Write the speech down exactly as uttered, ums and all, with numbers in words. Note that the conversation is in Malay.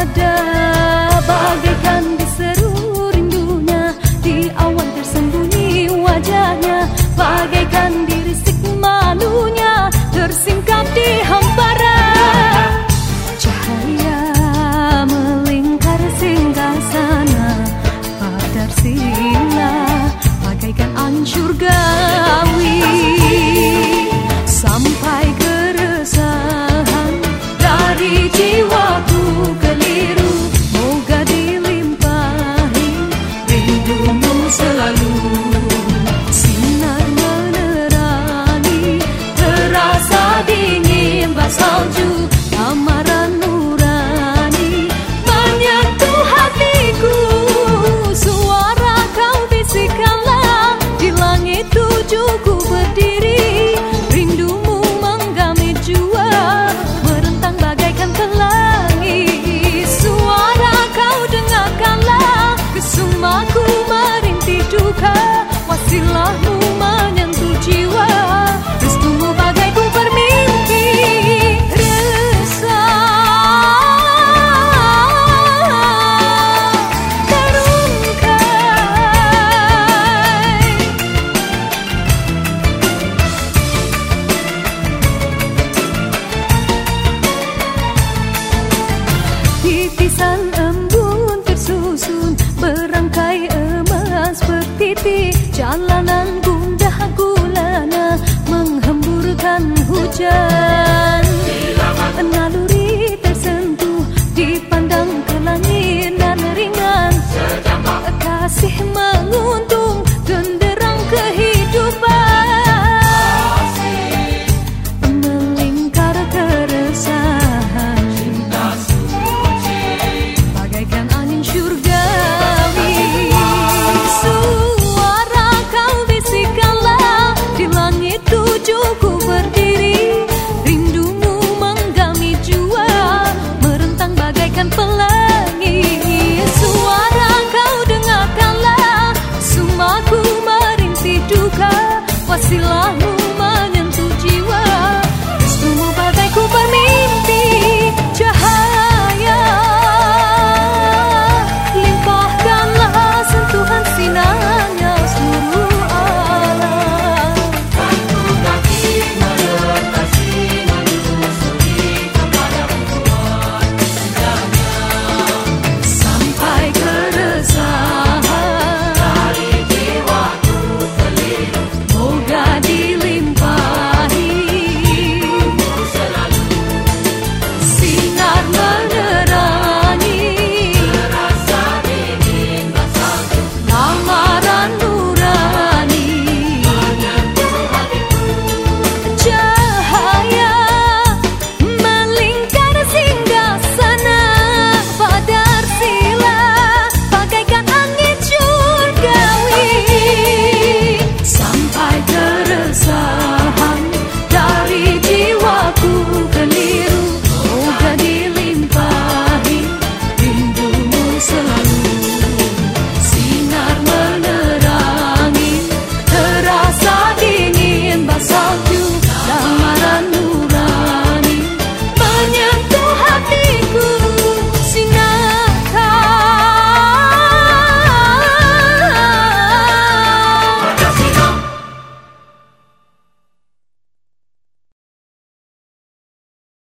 ada, bagaikan diseru rindunya. Di awan tersembunyi wajahnya, bagaikan dirisik malunya, tersingkap di hamparan. Cahaya melingkar singgah sana, padar sila bagaikan angin surgawi. Sampai keresahan dari jiwaku keliru, moga dilimpahi rindumu selalu. Sinar menerangi, terasa dingin bak salju, lamaran nurani menyentuh hatiku. Suara kau bisikkanlah, di langit tujuku berdiri, rindumu menggamit jua, merentang bagaikan pelangi. Suara kau dengarkanlah, kesumaku merintih duka, wasilahmu menyentuh jiwa, restumu bagai ku bermimpi. Resah terungkai, titisan embun tersusun, berangkai emas bertitik, jalanan gundah gulana menghamburkan hujan.